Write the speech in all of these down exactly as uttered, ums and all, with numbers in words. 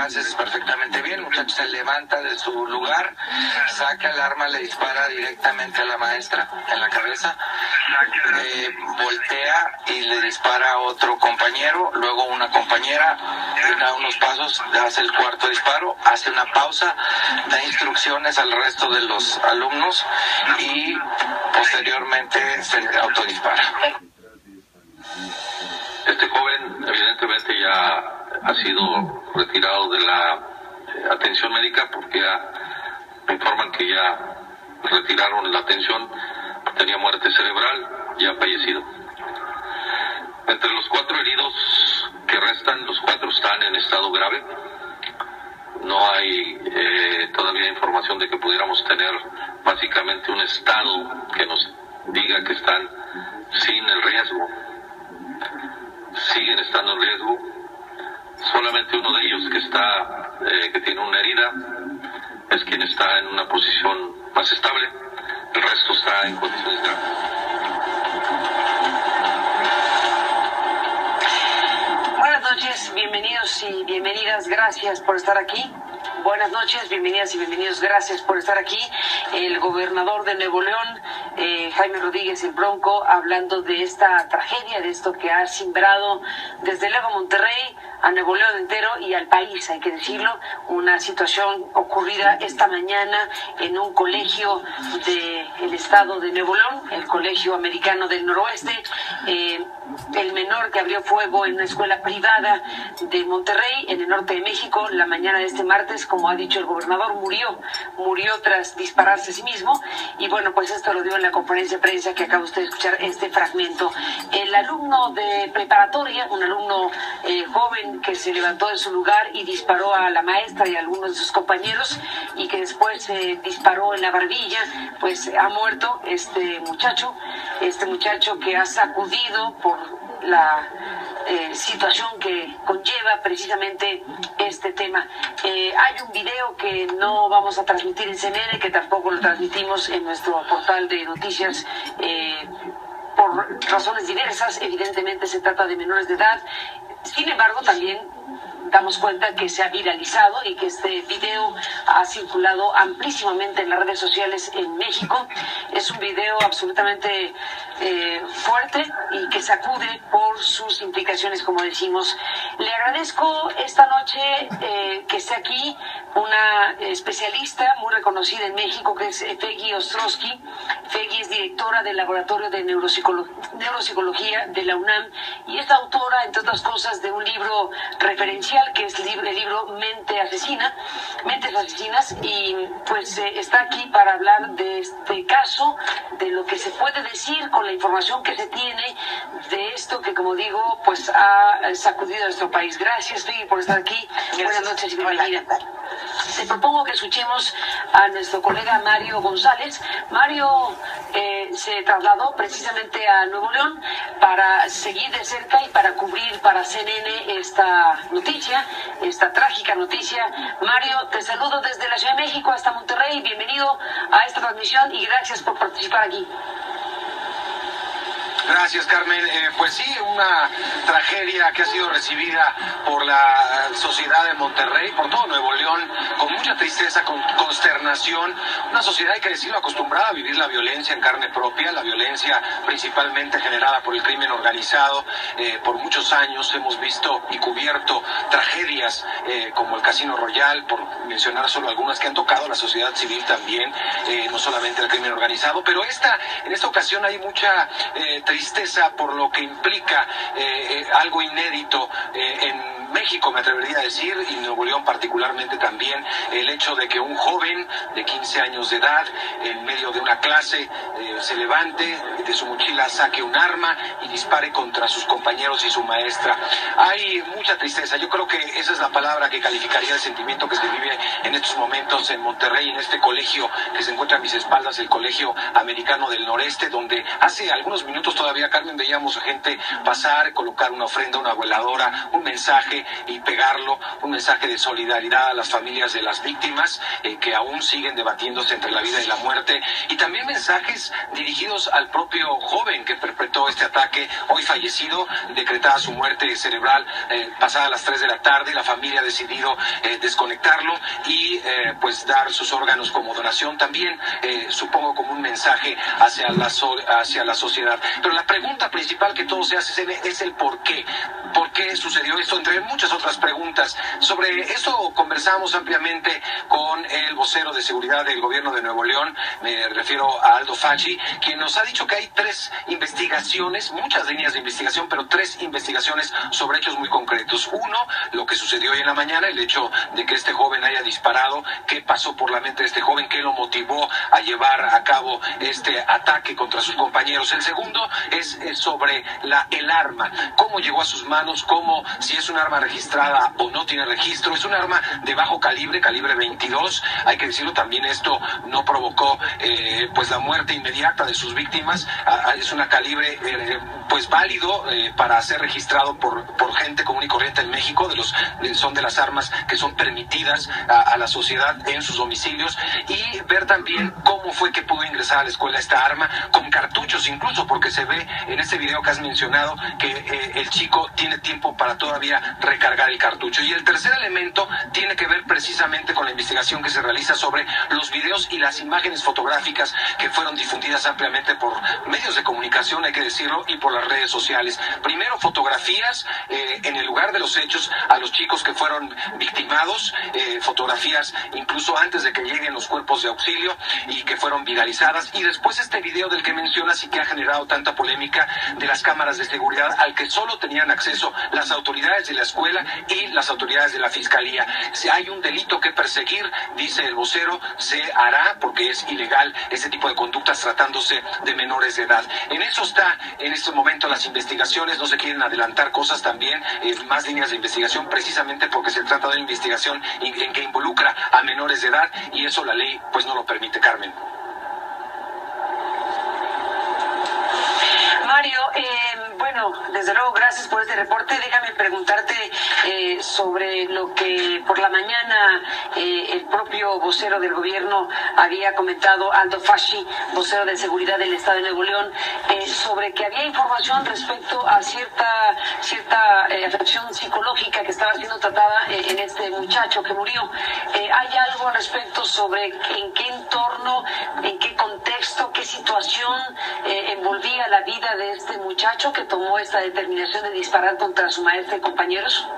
alcances perfectamente bien. El muchacho se levanta de su lugar, saca el arma, le dispara directamente a la maestra en la cabeza, eh, voltea y le dispara a otro compañero, luego una compañera, da unos pasos, hace el cuarto disparo, hace una pausa, da instrucciones al resto de los alumnos y posteriormente se autodispara. Este joven evidentemente ya ha sido retirado de la eh, atención médica porque ya me informan que ya retiraron la atención, tenía muerte cerebral, ya ha fallecido. Entre los cuatro heridos que restan, los cuatro están en estado grave. No hay eh, todavía información de que pudiéramos tener básicamente un estado que nos diga que están sin el riesgo. Siguen estando en riesgo. Solamente uno de ellos que está, eh, que tiene una herida, es quien está en una posición más estable. El resto está en condiciones graves. Buenas noches, bienvenidos y bienvenidas, gracias por estar aquí. Buenas noches, bienvenidas y bienvenidos, gracias por estar aquí. El gobernador de Nuevo León, eh, Jaime Rodríguez el Bronco, hablando de esta tragedia, de esto que ha simbrado desde luego Monterrey, a Nuevo León entero y al país, hay que decirlo, una situación ocurrida esta mañana en un colegio del estado de Nuevo León, el Colegio Americano del Noroeste. Eh, el menor que abrió fuego en una escuela privada de Monterrey, en el norte de México, la mañana de este martes, como ha dicho el gobernador, murió, murió tras dispararse a sí mismo, y bueno, pues esto lo dio en la conferencia de prensa que acaba usted de escuchar este fragmento. El alumno de preparatoria, un alumno eh, joven que se levantó de su lugar y disparó a la maestra y a algunos de sus compañeros, y que después se eh, disparó en la barbilla, pues ha muerto este muchacho, este muchacho que ha sacudido por la eh, situación que conlleva precisamente este tema. Eh, hay un video que no vamos a transmitir en C N N, que tampoco lo transmitimos en nuestro portal de noticias, eh, por razones diversas. Evidentemente se trata de menores de edad. Sin embargo, también damos cuenta que se ha viralizado y que este video ha circulado amplísimamente en las redes sociales en México. Es un video absolutamente eh, fuerte y que sacude por sus implicaciones, como decimos. Le agradezco esta noche eh, que esté aquí una especialista muy reconocida en México, que es Fegui Ostrowski. Fegui es directora del Laboratorio de Neuropsicolo- Neuropsicología de la UNAM y es autora, entre otras cosas, de un libro referencial que es el libro Mente Asesina, Mentes Asesinas, y pues eh, está aquí para hablar de este caso, de lo que se puede decir con la información que se tiene de esto que, como digo, pues ha sacudido a nuestro país. Gracias, Fegui, por estar aquí. Gracias. Buenas noches y bienvenida. Te propongo que escuchemos a nuestro colega Mario González. Mario eh, se trasladó precisamente a Nuevo León para seguir de cerca y para cubrir para C N N esta noticia, esta trágica noticia. Mario, te saludo desde la Ciudad de México hasta Monterrey. Bienvenido a esta transmisión y gracias por participar aquí. Gracias, Carmen. Eh, pues sí, una tragedia que ha sido recibida por la sociedad de Monterrey, por todo Nuevo León, con mucha tristeza, con consternación. Una sociedad, hay que decirlo, acostumbrada a vivir la violencia en carne propia, la violencia principalmente generada por el crimen organizado. Eh, por muchos años hemos visto y cubierto tragedias eh, como el Casino Royal, por mencionar solo algunas que han tocado a la sociedad civil también, eh, no solamente el crimen organizado, pero esta, en esta ocasión hay mucha eh, tristeza por lo que implica eh, eh, algo inédito eh, en México, me atrevería a decir, y Nuevo León particularmente también, el hecho de que un joven de quince años de edad, en medio de una clase, eh, se levante, de su mochila saque un arma y dispare contra sus compañeros y su maestra. Hay mucha tristeza, yo creo que esa es la palabra que calificaría el sentimiento que se vive en estos momentos en Monterrey, en este colegio que se encuentra a mis espaldas, el Colegio Americano del Noreste, donde hace algunos minutos todavía, Carmen, veíamos a gente pasar, colocar una ofrenda, una veladora, un mensaje, mensaje y pegarlo, un mensaje de solidaridad a las familias de las víctimas eh, que aún siguen debatiéndose entre la vida y la muerte, y también mensajes dirigidos al propio joven que perpetró este ataque, hoy fallecido, decretada su muerte cerebral eh, pasada las tres de la tarde. La familia ha decidido eh, desconectarlo y eh, pues dar sus órganos como donación, también eh, supongo como un mensaje hacia la, so hacia la sociedad. Pero la pregunta principal que todos se hacen es el por qué. ¿Por qué sucedió esto? Entre muchas otras preguntas. Sobre esto conversamos ampliamente con el vocero de seguridad del gobierno de Nuevo León, me refiero a Aldo Facci, quien nos ha dicho que hay tres investigaciones, muchas líneas de investigación, pero tres investigaciones sobre hechos muy concretos. Uno, lo que sucedió hoy en la mañana, el hecho de que este joven haya disparado, qué pasó por la mente de este joven, qué lo motivó a llevar a cabo este ataque contra sus compañeros. El segundo es, es sobre la, el arma, cómo llegó a sus manos, cómo, si es un arma registrada o no tiene registro. Es un arma de bajo calibre, calibre veintidós, hay que decirlo, también esto no provocó eh, pues la muerte inmediata de sus víctimas. Ah, es una calibre eh, pues válido eh, para ser registrado por, por gente común y corriente en México, de los, de, son de las armas que son permitidas a, a la sociedad en sus domicilios, y ver también cómo fue que pudo ingresar a la escuela esta arma, con cartuchos incluso, porque se ve en este video que has mencionado que eh, el chico tiene tiempo para todavía recargar el cartucho. Y el tercer elemento tiene que ver precisamente con la investigación que se realiza sobre los videos y las imágenes fotográficas que fueron difundidas ampliamente por medios de comunicación, hay que decirlo, y por las redes sociales. Primero, fotografías eh, en el lugar de los hechos a los chicos que fueron victimados, eh, fotografías incluso antes de que lleguen los cuerpos de auxilio y que fueron viralizadas, y después este video del que mencionas y que ha generado tanta polémica, de las cámaras de seguridad al que solo tenían acceso las autoridades de la escuela y las autoridades de la fiscalía. Si hay un delito que perseguir, dice el vocero, se hará, porque es ilegal este tipo de conductas tratándose de menores de edad. En eso está en este momento las investigaciones, no se quieren adelantar cosas también, eh, más líneas de investigación, precisamente porque se trata de una investigación en que involucra a menores de edad, y eso la ley pues no lo permite, Carmen. Mario, eh, bueno, desde luego gracias por este reporte. Déjame preguntarte eh, sobre lo que por la mañana eh, el propio vocero del gobierno había comentado, Aldo Facci, vocero de seguridad del Estado de Nuevo León, eh, sobre que había información respecto a cierta cierta eh, afección psicológica que estaba siendo tratada eh, en este muchacho que murió. Eh, ¿Hay algo al respecto sobre en qué entorno, en qué contexto, qué situación eh, envolvía la vida de este muchacho que tomó esta determinación de disparar contra su maestra y compañeros?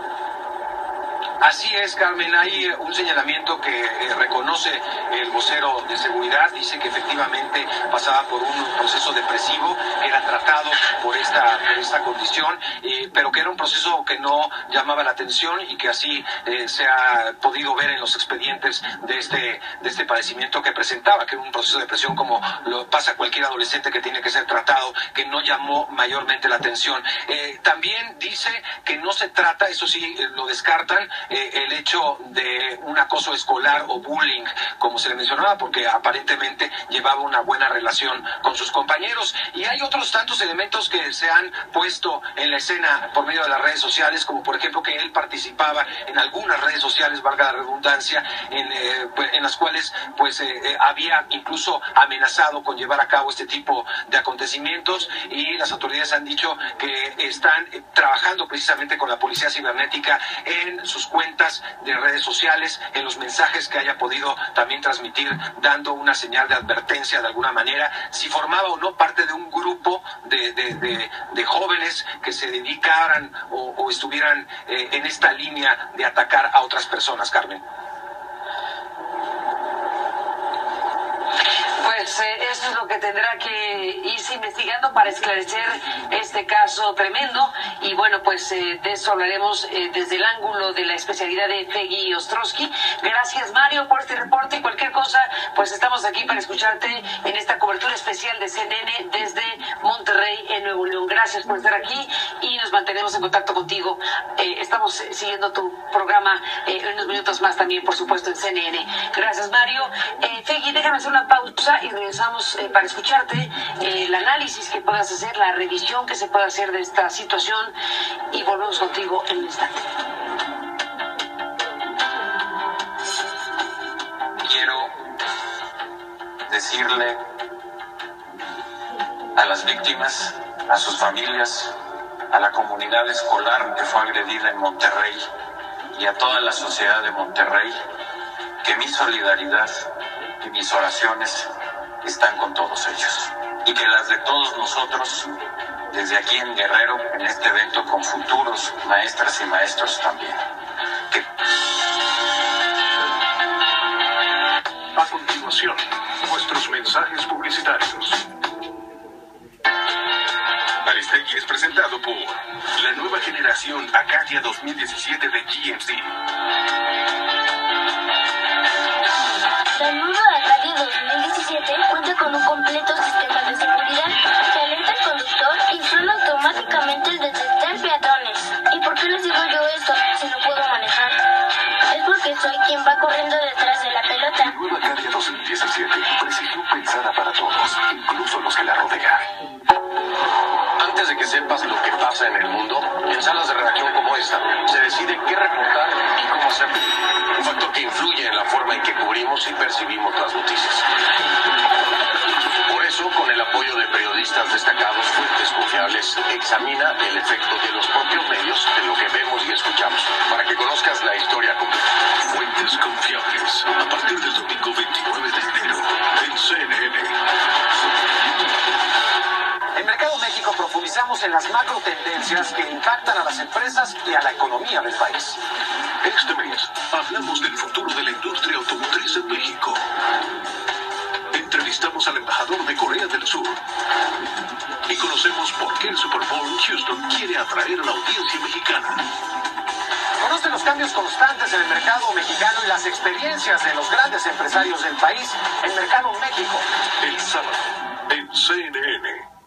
Así es, Carmen, hay un señalamiento que eh, reconoce el vocero de seguridad, dice que efectivamente pasaba por un proceso depresivo, era tratado por esta, por esta condición, eh, pero que era un proceso que no llamaba la atención y que así eh, se ha podido ver en los expedientes de este, de este padecimiento que presentaba, que era un proceso de depresión como lo pasa cualquier adolescente que tiene que ser tratado, que no llamó mayormente la atención. Eh, también dice que no se trata, eso sí eh, lo descartan, Eh, el hecho de un acoso escolar o bullying, como se le mencionaba, porque aparentemente llevaba una buena relación con sus compañeros. Y hay otros tantos elementos que se han puesto en la escena por medio de las redes sociales, como por ejemplo que él participaba en algunas redes sociales, valga la redundancia, en, eh, pues, en las cuales pues eh, eh, había incluso amenazado con llevar a cabo este tipo de acontecimientos, y las autoridades han dicho que están eh, trabajando precisamente con la policía cibernética en sus cuentas de redes sociales, en los mensajes que haya podido también transmitir, dando una señal de advertencia de alguna manera, si formaba o no parte de un grupo de, de, de, de jóvenes que se dedicaran o, o estuvieran eh, en esta línea de atacar a otras personas, Carmen. Pues eh, eso es lo que tendrá que irse investigando para esclarecer este caso tremendo. Y bueno, pues eh, de eso hablaremos eh, desde el ángulo de la especialidad de Peggy Ostrowski. Gracias, Mario, por este reporte, y cualquier cosa, pues estamos aquí para escucharte en esta cobertura especial de C N N desde Monterrey, en Nuevo León. gracias por estar aquí y nos mantenemos en contacto contigo. Eh, estamos eh, siguiendo tu programa eh, en unos minutos más también, por supuesto, en C N N. Gracias, Mario. Eh, Fegui, déjame hacer una pausa y regresamos eh, para escucharte eh, el análisis que puedas hacer, la revisión que se pueda hacer de esta situación y volvemos contigo en un instante. Quiero decirle a las víctimas, a sus familias, a la comunidad escolar que fue agredida en Monterrey y a toda la sociedad de Monterrey que mi solidaridad y mis oraciones están con todos ellos y que las de todos nosotros desde aquí en Guerrero, en este evento con futuros maestras y maestros también. Que... A continuación, nuestros mensajes publicitarios. Aristegui es presentado por la nueva generación Acadia dos mil diecisiete de G M C. La nueva Acadia dos mil diecisiete cuenta con un completo sistema de seguridad que alerta al conductor y frena automáticamente al detectar peatones. ¿Y por qué les digo yo esto si no puedo manejar? Es porque soy quien va corriendo detrás de la pelota. La nueva Acadia dos mil diecisiete, precisión pensada para todos, incluso los que la rodean. Antes de que sepas lo que pasa en el mundo, en salas de redacción como esta, se decide qué reportar y cómo hacerlo. Un factor que influye en la forma en que cubrimos y percibimos las noticias. Por eso, con el apoyo de periodistas destacados, fuentes confiables, examina el efecto de los propios medios de lo que vemos y escuchamos, para que conozcas la historia completa. Fuentes confiables, a partir del domingo veintinueve de enero, en C N N. En Mercado México profundizamos en las macro tendencias que impactan a las empresas y a la economía del país. Este mes hablamos del futuro de la industria automotriz en México. Entrevistamos al embajador de Corea del Sur y conocemos por qué el Super Bowl en Houston quiere atraer a la audiencia mexicana. Conoce los cambios constantes en el mercado mexicano y las experiencias de los grandes empresarios del país en Mercado México. El sábado en C N N.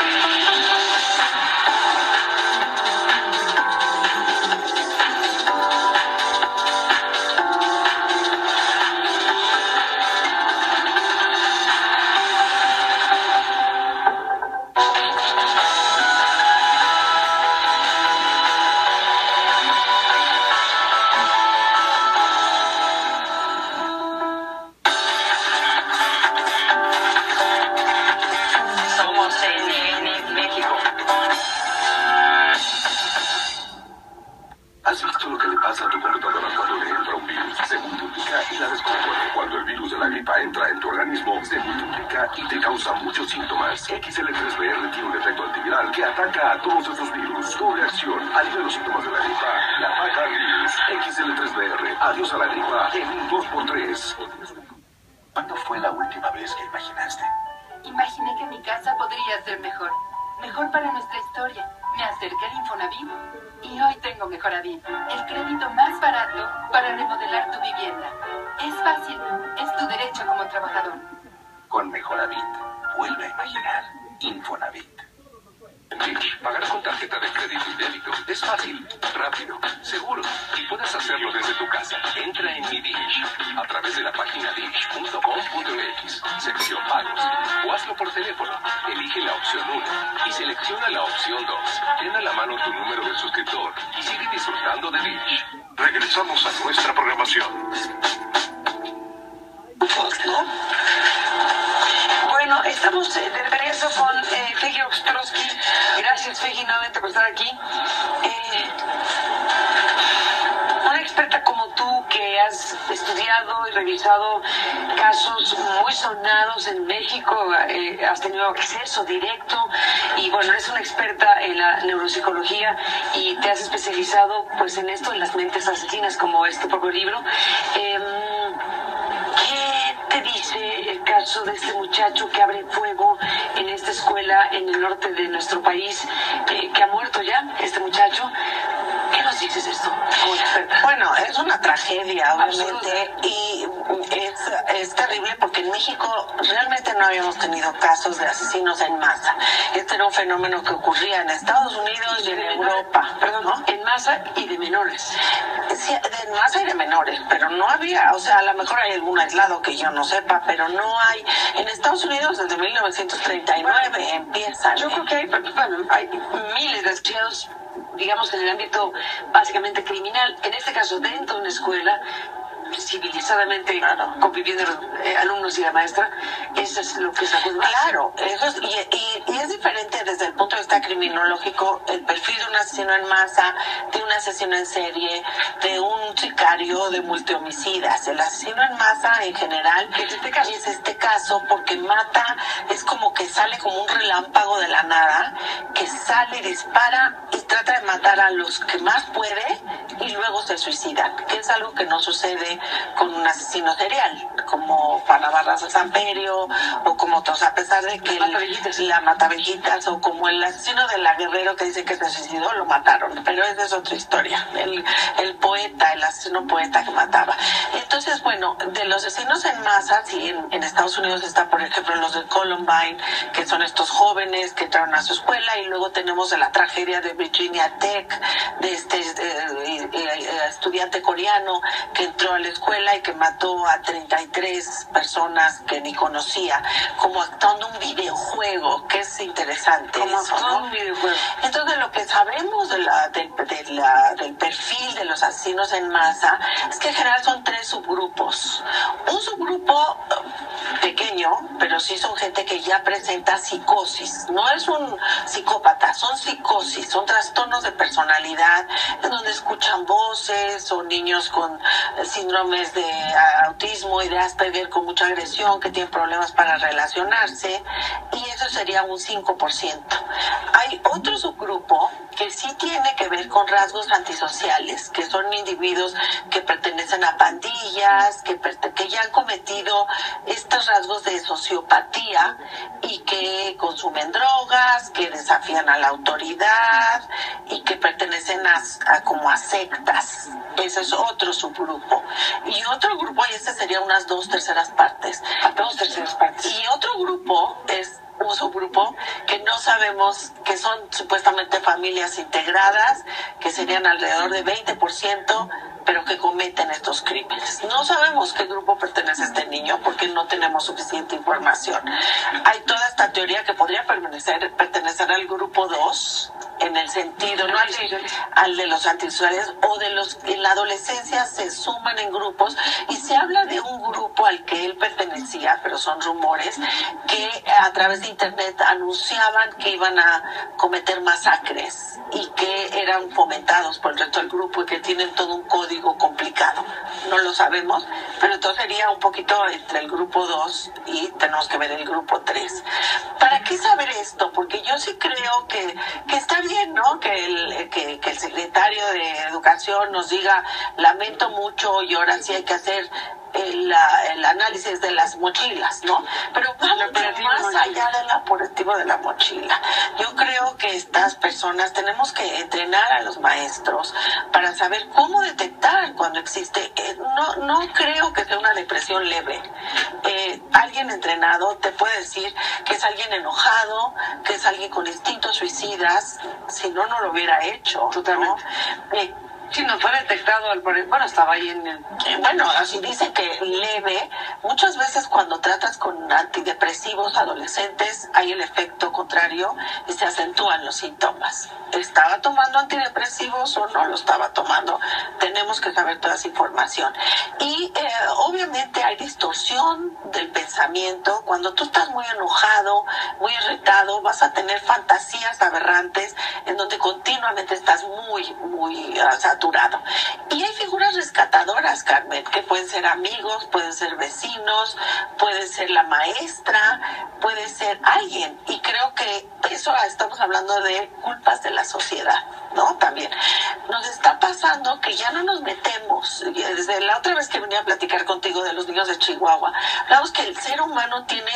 ¿Has visto lo que le pasa a tu computadora cuando le entra un virus? Se multiplica y la descompone. Cuando el virus de la gripa entra en tu organismo, se multiplica y te causa muchos síntomas. X L tres V R tiene un efecto antiviral que ataca a todos esos virus. Doble acción, alivia los síntomas de la gripa y ataca al virus. X L tres V R, adiós a la gripa en un dos por tres. ¿Cuándo fue la última vez que imaginaste? Imaginé que mi casa podría ser mejor. Mejor para nuestra historia. Me acerqué al Infonavit y hoy tengo Mejoravit, el crédito más barato para remodelar tu vivienda. Es fácil, es tu derecho como trabajador. Con Mejoravit, vuelve a imaginar. Infonavit. Pagar con tarjeta de crédito y débito es fácil, rápido, seguro y puedes hacerlo desde tu casa. Entra en Mi Dish a través de la página dish punto com punto x, sección pagos, o hazlo por teléfono. Elige la opción uno y selecciona la opción dos. Ten a la mano tu número de suscriptor y sigue disfrutando de Dish. Regresamos a nuestra programación. Bueno, estamos eh, de regreso con eh, Fegui Ostrowski. Gracias, Fegui, nuevamente por estar aquí. Eh, una experta como tú que has estudiado y revisado casos muy sonados en México, eh, has tenido acceso directo y bueno, eres una experta en la neuropsicología y te has especializado pues en esto, en las mentes asesinas, como es tu propio libro. Eh, ¿Qué te dice el caso de este muchacho que abre fuego en esta escuela en el norte de nuestro país, eh, que ha muerto ya, este muchacho? ¿Qué nos dices de esto como experta? Bueno, es una tragedia, obviamente, y es, es terrible porque en México realmente no habíamos tenido casos de asesinos en masa. Este era un fenómeno que ocurría en Estados Unidos y en Europa. Perdón, ¿no? En masa y de menores. Sí, de masa y de menores, pero no había, o sea, a lo mejor hay algún aislado que yo no sepa, pero no hay. En Estados Unidos desde mil novecientos treinta y nueve bueno, empiezan. Yo creo que hay, bueno, hay miles de asesinatos, digamos, en el ámbito básicamente criminal. En este caso, dentro de una escuela, civilizadamente, claro, conviviendo eh, alumnos y la maestra, eso es lo que se acuerda. Claro, eso es, y, y, y es diferente desde el punto de vista criminológico el perfil de un asesino en masa, de un asesino en serie, de un sicario, de multihomicidas. El asesino en masa en general es este caso, es este caso porque mata, es como que sale como un relámpago de la nada, que sale y dispara y trata de matar a los que más puede y luego se suicidan, que es algo que no sucede con un asesino serial, como Juana Barras de Samperio, o como otros, a pesar de que el, la Matavellitas, o como el asesino de la Guerrero que dice que se suicidó, lo mataron, pero esa es otra historia, el, el poeta, el asesino poeta que mataba. Entonces, bueno, de los asesinos en masa, sí, en, en Estados Unidos está, por ejemplo, los de Columbine, que son estos jóvenes que entraron a su escuela, y luego tenemos de la tragedia de Virginia Tech, de este eh, eh, estudiante coreano que entró a la escuela y que mató a treinta y tres personas que ni conocía, como actuando un videojuego, que es interesante. Como eso, actuando ¿no? un videojuego. Entonces, lo que sabemos de la, de, de la, del perfil de los asesinos en masa es que en general son tres subgrupos. Un subgrupo pequeño, pero sí son gente que ya presenta psicosis. No es un psicópata, son psicosis, son trastornos de personalidad, en donde escuchan voces, o niños con síndromes de autismo y de Asperger con mucha agresión, que tienen problemas para relacionarse, y eso sería un cinco por ciento. Hay otro subgrupo que sí tiene que ver con rasgos antisociales, que son individuos que pertenecen a pandillas, que, que ya han cometido estos rasgos de sociopatía y que consumen drogas, que desafían a la autoridad y que pertenecen a, a como a sectas. Ese es otro subgrupo. Y otro grupo, y este sería unas dos terceras partes. Dos terceras partes. Y otro grupo es un subgrupo que no sabemos, que son supuestamente familias integradas, que serían alrededor de veinte por ciento, pero que cometen estos crímenes. No sabemos qué grupo pertenece a este niño porque no tenemos suficiente información. Hay toda esta teoría que podría pertenecer, pertenecer al grupo dos, en el sentido, no al de, al de los antisociales, o de los que en la adolescencia se suman en grupos, y se habla de un grupo al que él pertenecía, pero son rumores, que a través de internet anunciaban que iban a cometer masacres y que eran fomentados por el resto del grupo y que tienen todo un código complicado. No lo sabemos, pero entonces sería un poquito entre el grupo dos y tenemos que ver el grupo tres. ¿Para qué saber esto? Porque yo sí creo que, que está bien, ¿no? Que el, que, que el secretario de Educación nos diga, lamento mucho y ahora sí hay que hacer El, el análisis de las mochilas, ¿no? Pero va mucho más allá del operativo de la mochila. Yo creo que estas personas tenemos que entrenar a los maestros para saber cómo detectar cuando existe. Eh, no, no creo que sea una depresión leve. Eh, alguien entrenado te puede decir que es alguien enojado, que es alguien con instintos suicidas, si no, no lo hubiera hecho, ¿no? Eh, Sí, no fue detectado, al bueno, estaba ahí en el... Bueno, así dice que leve. Muchas veces cuando tratas con antidepresivos adolescentes hay el efecto contrario y se acentúan los síntomas. ¿Estaba tomando antidepresivos o no lo estaba tomando? Tenemos que saber toda esa información. Y eh, obviamente hay distorsión del pensamiento. Cuando tú estás muy enojado, muy irritado, vas a tener fantasías aberrantes en donde continuamente estás muy, muy uh, saturado. Y hay figuras rescatadoras, Carmen, que pueden ser amigos, pueden ser vecinos, puede ser la maestra, puede ser alguien. Y creo que eso estamos hablando de culpas de la sociedad, ¿no? También nos está pasando que ya no nos metemos. Desde la otra vez que venía a platicar contigo de los niños de Chihuahua, hablamos que el ser humano tiene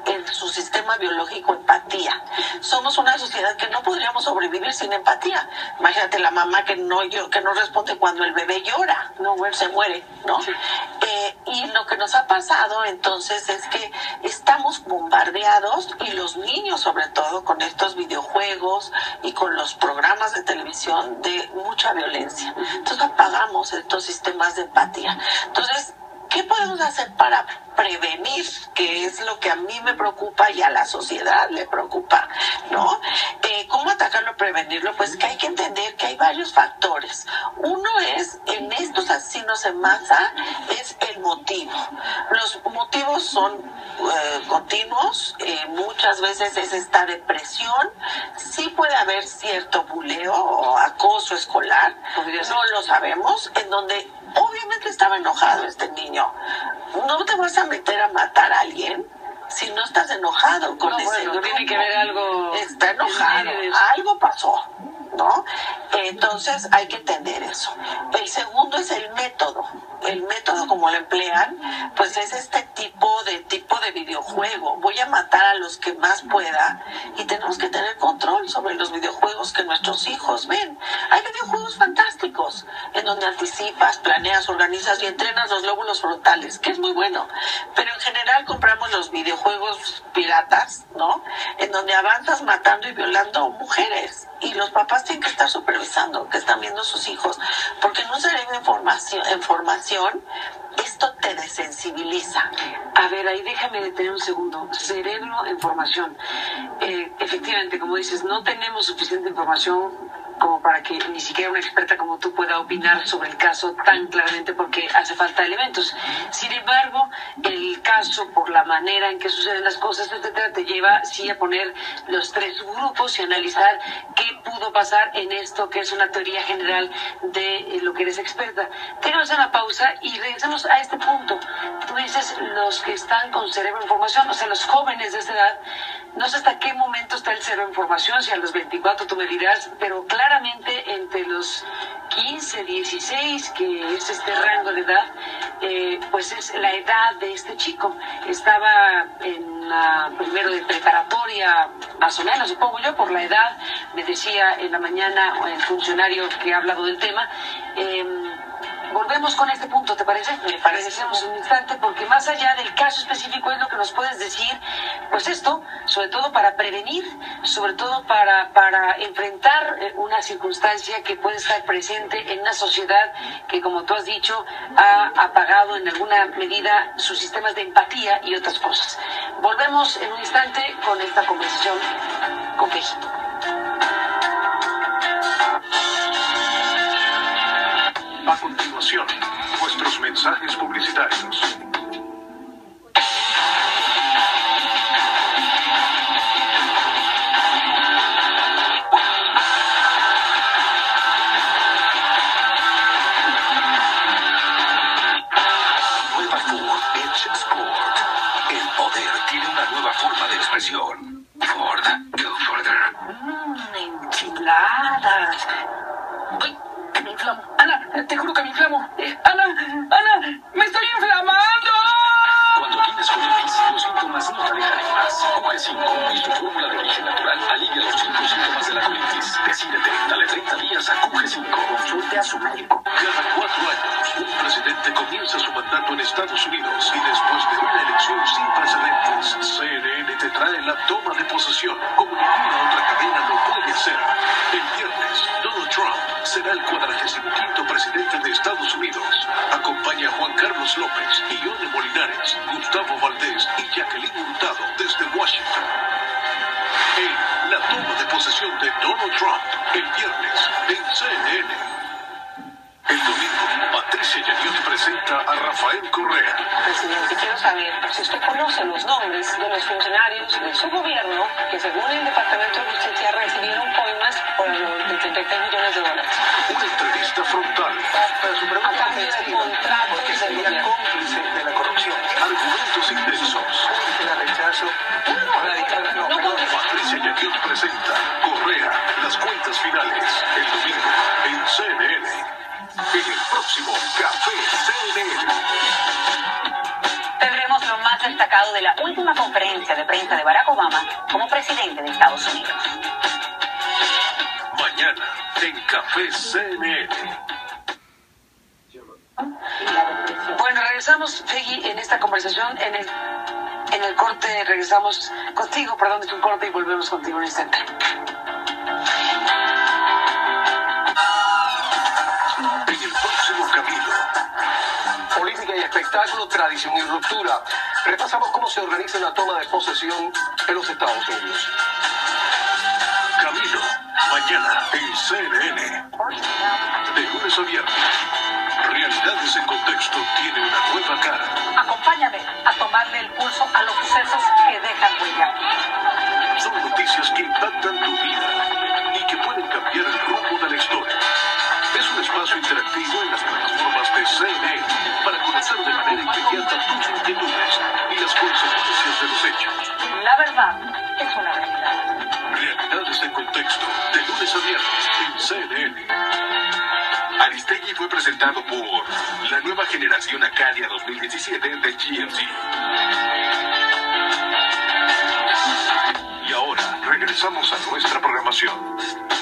en su sistema biológico empatía. Somos una sociedad que no podríamos sobrevivir sin empatía. Imagínate la mamá que no yo, que no responde cuando el bebé llora, no se muere, ¿no? Sí. Eh, y lo que nos ha pasado entonces es que estamos bombardeados, y los niños sobre todo, con estos videojuegos y con los programas de televisión, de mucha violencia. Entonces apagamos estos sistemas de empatía. Entonces, ¿qué podemos hacer para prevenir? Que es lo que a mí me preocupa y a la sociedad le preocupa, ¿no? Eh, ¿Cómo atacarlo, prevenirlo? Pues que hay que entender que hay varios factores. Uno es, en estos asesinos en masa, es el motivo. Los motivos son eh, continuos, eh, muchas veces es esta depresión, sí puede haber cierto buleo o acoso escolar, no lo sabemos, en donde obviamente estaba enojado este niño. No te vas a meter a matar a alguien si no estás enojado con no, ese bueno, grupo. Tiene que haber algo. Está enojado, algo pasó, ¿no? Entonces hay que entender eso. El segundo es el método. El método como lo emplean, pues es este tipo de tipo de videojuego. Voy a matar a los que más pueda, y tenemos que tener control sobre los videojuegos que nuestros hijos ven. Hay videojuegos fantásticos en donde anticipas, planeas, organizas y entrenas los lóbulos frontales, que es muy bueno. Pero en general compramos los videojuegos piratas, ¿no? En donde avanzas matando y violando mujeres. Y los papás tienen que estar supervisando que están viendo sus hijos, porque no se debe información, información, esto te desensibiliza. A ver, ahí déjame detener un segundo. Cerebro en formación. Eh, efectivamente, como dices, no tenemos suficiente información como para que ni siquiera una experta como tú pueda opinar sobre el caso tan claramente, porque hace falta elementos. Sin embargo, el caso, por la manera en que suceden las cosas, etcétera, te lleva sí a poner los tres grupos y analizar qué pudo pasar en esto, que es una teoría general de lo que eres experta. Tenemos una pausa y regresamos a este punto. Tú dices los que están con cerebro en formación, o sea, los jóvenes de esta edad. No sé hasta qué momento está el cerebro en formación, si a los veinticuatro tú me dirás, pero claramente entre los quince, dieciséis, que es este rango de edad, eh, pues es la edad de este chico. Estaba en la primero de preparatoria, más o menos, supongo yo, por la edad. Me decía en la mañana el funcionario que ha hablado del tema. Eh, Volvemos con este punto, ¿te parece? Me parece. Regresemos un instante, porque más allá del caso específico es lo que nos puedes decir, pues esto, sobre todo para prevenir, sobre todo para, para enfrentar una circunstancia que puede estar presente en una sociedad que, como tú has dicho, ha apagado en alguna medida sus sistemas de empatía y otras cosas. Volvemos en un instante con esta conversación con Quejito. A continuación, nuestros mensajes publicitarios. Nueva Ford Edge Sport. El poder tiene una nueva forma de expresión. Ford, go further. Mmm, enchiladas. Uy, que me inflamo. Ana, te juro que me inflamo. Eh, Ana, Ana, me estoy inflamando. Cuando tienes colitis, los síntomas no te dejan en paz. U G cinco y su fórmula de origen natural alivia los cinco síntomas de la colitis. Decídete, dale treinta días a Q G cinco. Consulte a su médico. Cada cuatro años, un presidente comienza su mandato en Estados Unidos, y después de una elección sin precedentes, C N N te trae la toma de posesión, como ninguna otra cadena lo puede hacer. El viernes, Donald Trump será el cuadragésimo quinto presidente de Estados Unidos. Acompaña a Juan Carlos López, Ione Molinares, Gustavo Valdés y Jacqueline Hurtado desde Washington. En la toma de posesión de Donald Trump, el viernes en C N N. El domingo, Patricia Yaniot presenta a Rafael Correa. Presidente, quiero saber si usted conoce los nombres de los funcionarios de su gobierno que, según el Departamento de Justicia, recibieron coimas por de treinta y tres millones de dólares. Una entrevista frontal. Pero su pregunta A cambio es de contratos porque del sería gobierno. cómplice de la corrupción. Argumentos intensos. La rechazo. Radical, no, No, perdón. Patricia Yaniot presenta Correa, las cuentas finales. El domingo en C N N. En el próximo Café C N N. Tendremos lo más destacado de la última conferencia de prensa Estados Unidos. Mañana, en Café C N N. Bueno, regresamos, Fegui, en esta conversación, en el, en el corte, regresamos contigo, perdón, es un corte y volvemos contigo en un instante. En el próximo Camilo. Política y espectáculo, tradición y ruptura. Repasamos cómo se organiza la toma de posesión en los Estados Unidos. Camilo, mañana en C N N. De lunes a viernes. Realidades en Contexto tiene una nueva cara. Acompáñame a tomarle el pulso a los sucesos que dejan huella. Son noticias que impactan tu vida y que pueden cambiar el rumbo de la historia. Es un espacio interactivo en las plataformas de C N N para conocer de manera inmediata tus inquietudes y las consecuencias de los hechos. La verdad es una realidad. Realidades en Contexto, de lunes a viernes en C N N. Aristegui fue presentado por la nueva generación Acadia dos mil diecisiete de G M C. Y ahora regresamos a nuestra programación.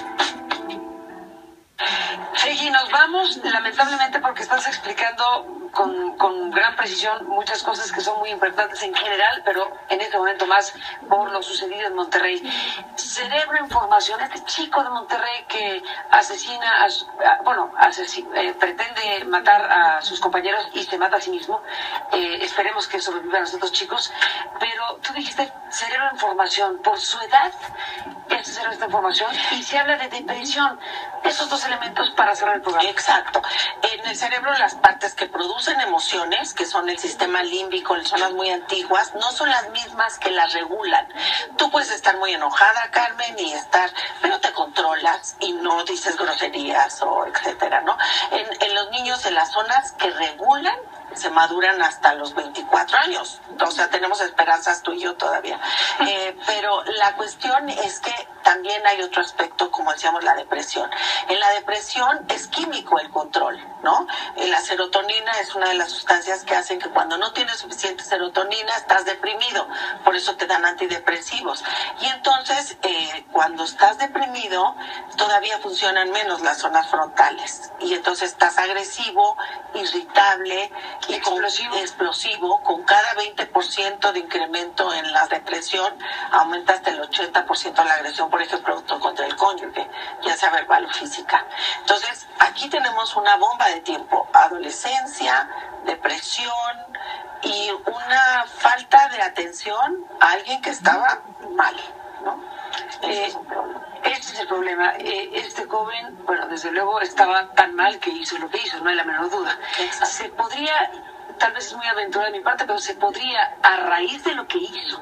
Fegui, nos vamos, lamentablemente, porque estás explicando con, con gran precisión muchas cosas que son muy importantes en general, pero en este momento más por lo sucedido en Monterrey. Cerebro Información, este chico de Monterrey que asesina, a, su- a- bueno, asesin- eh, pretende matar a sus compañeros y se mata a sí mismo. Eh, esperemos que sobrevivan los otros chicos, pero tú dijiste Cerebro Información, por su edad, este cerebro esta información, y se habla de depresión. Esos dos elementos para cerrar el programa. Exacto. En el cerebro las partes que producen emociones, que son el sistema límbico, las zonas muy antiguas, no son las mismas que las regulan. Tú puedes estar muy enojada, Carmen, y estar, pero te controlas y no dices groserías o etcétera, ¿no? En, en los niños, en las zonas que regulan, se maduran hasta los veinticuatro años. O sea, tenemos esperanzas tú y yo todavía. Eh, pero la cuestión es que también hay otro aspecto, como decíamos, la depresión. En la depresión es químico el control, ¿no? Eh, La serotonina es una de las sustancias que hacen que cuando no tienes suficiente serotonina estás deprimido. Por eso te dan antidepresivos. Y entonces, eh, cuando estás deprimido, todavía funcionan menos las zonas frontales. Y entonces estás agresivo, irritable, y con, explosivo. explosivo, con cada veinte por ciento de incremento en la depresión, aumenta hasta el ochenta por ciento la agresión, por ejemplo, contra el cónyuge, ya sea verbal o física. Entonces, aquí tenemos una bomba de tiempo, adolescencia, depresión y una falta de atención a alguien que estaba mal, ¿no? Eh, este es el problema. Eh, este joven, bueno, desde luego estaba tan mal que hizo lo que hizo, no hay la menor duda. Exacto. Se podría, tal vez es muy aventurada de mi parte, pero se podría, a raíz de lo que hizo,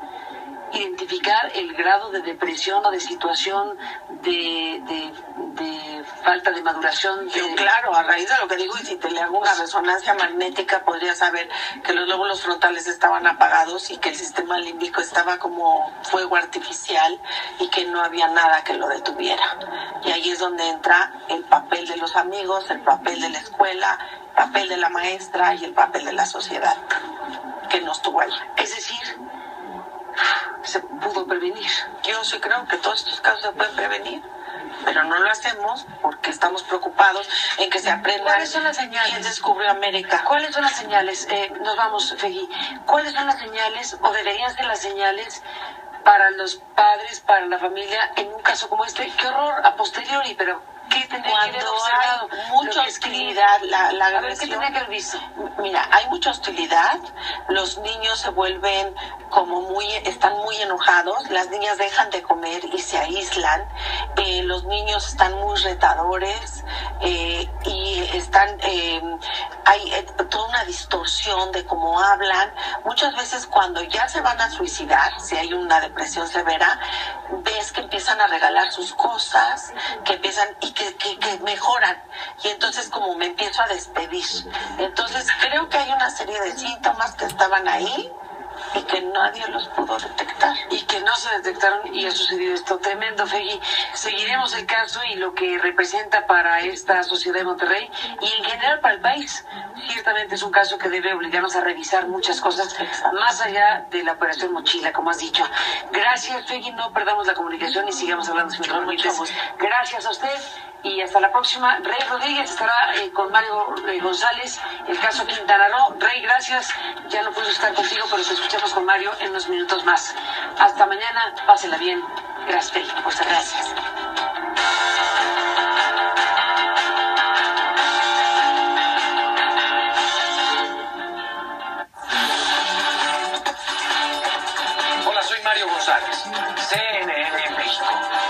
identificar el grado de depresión o de situación de, de, de falta de maduración. De... Yo, claro, a raíz de lo que digo, y si te le hago una resonancia magnética, podría saber que los lóbulos frontales estaban apagados y que el sistema límbico estaba como fuego artificial y que no había nada que lo detuviera. Y ahí es donde entra el papel de los amigos, el papel de la escuela, el papel de la maestra y el papel de la sociedad que no estuvo ahí. Es decir, se pudo prevenir. Yo sí creo que todos estos casos se pueden prevenir, pero no lo hacemos porque estamos preocupados en que se aprenda. ¿Cuáles son las señales? ¿Quién descubrió América? ¿Cuáles son las señales? Eh, nos vamos, Fegui. ¿Cuáles son las señales o deberían ser las señales para los padres, para la familia, en un caso como este? ¡Qué horror! A posteriori, pero ¿qué tendría que haber observado? Hay mucha hostilidad, la, la agresión. A ver, ¿qué tendría que haber visto? Mira, hay mucha hostilidad, los niños se vuelven como muy, están muy enojados, las niñas dejan de comer y se aíslan, eh, los niños están muy retadores eh, y están, eh, hay eh, toda una distorsión de cómo hablan. Muchas veces cuando ya se van a suicidar, si hay una depresión severa, ves que empiezan a regalar sus cosas, que empiezan y que, que, que mejoran, y entonces como me empiezo a despedir. Entonces creo que hay una serie de síntomas que estaban ahí y que nadie los pudo detectar. Y que no se detectaron y ha sucedido esto tremendo, Fegui. Seguiremos el caso y lo que representa para esta sociedad de Monterrey y en general para el país. Ciertamente es un caso que debe obligarnos a revisar muchas cosas más allá de la operación Mochila, como has dicho. Gracias, Fegui, no perdamos la comunicación y sigamos hablando sin límites. Gracias a usted y hasta la próxima. Rey Rodríguez estará eh, con Mario eh, González, el caso Quintana Roo. Rey, gracias. Ya no puedo estar contigo, pero te escuchamos con Mario en unos minutos más. Hasta mañana, pásela bien. Gracias, Fegui, por estar. Gracias. Hola, soy Mario González, C N N México.